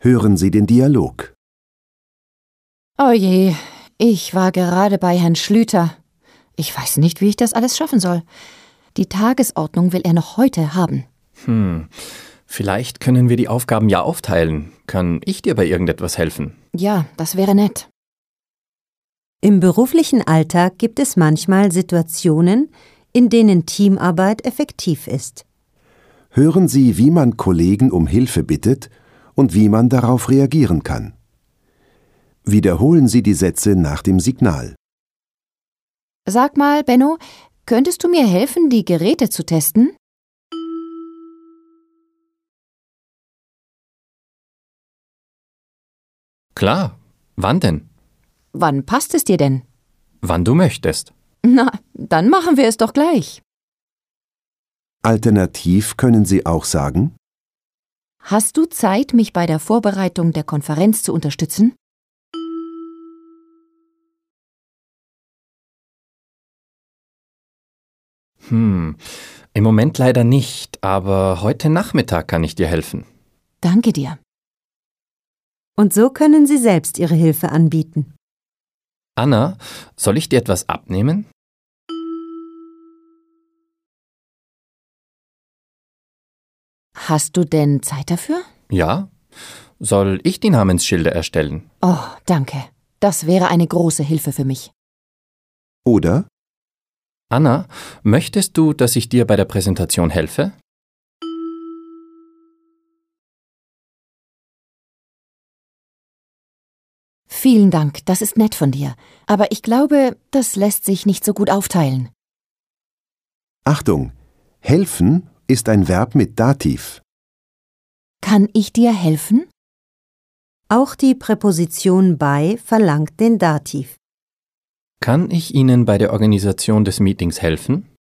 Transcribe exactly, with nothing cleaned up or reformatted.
Hören Sie den Dialog. Oh je, ich war gerade bei Herrn Schlüter. Ich weiß nicht, wie ich das alles schaffen soll. Die Tagesordnung will er noch heute haben. Hm, vielleicht können wir die Aufgaben ja aufteilen. Kann ich dir bei irgendetwas helfen? Ja, das wäre nett. Im beruflichen Alltag gibt es manchmal Situationen, in denen Teamarbeit effektiv ist. Hören Sie, wie man Kollegen um Hilfe bittet und wie man darauf reagieren kann. Wiederholen Sie die Sätze nach dem Signal. Sag mal, Benno, könntest du mir helfen, die Geräte zu testen? Klar. Wann denn? Wann passt es dir denn? Wann du möchtest. Na, dann machen wir es doch gleich. Alternativ können Sie auch sagen: Hast du Zeit, mich bei der Vorbereitung der Konferenz zu unterstützen? Hm, im Moment leider nicht, aber heute Nachmittag kann ich dir helfen. Danke dir. Und so können Sie selbst Ihre Hilfe anbieten. Anna, soll ich dir etwas abnehmen? Hast du denn Zeit dafür? Ja. Soll ich die Namensschilder erstellen? Oh, danke. Das wäre eine große Hilfe für mich. Oder: Anna, möchtest du, dass ich dir bei der Präsentation helfe? Vielen Dank, das ist nett von dir. Aber ich glaube, das lässt sich nicht so gut aufteilen. Achtung! Helfen ist ein Verb mit Dativ. Kann ich dir helfen? Auch die Präposition bei verlangt den Dativ. Kann ich Ihnen bei der Organisation des Meetings helfen?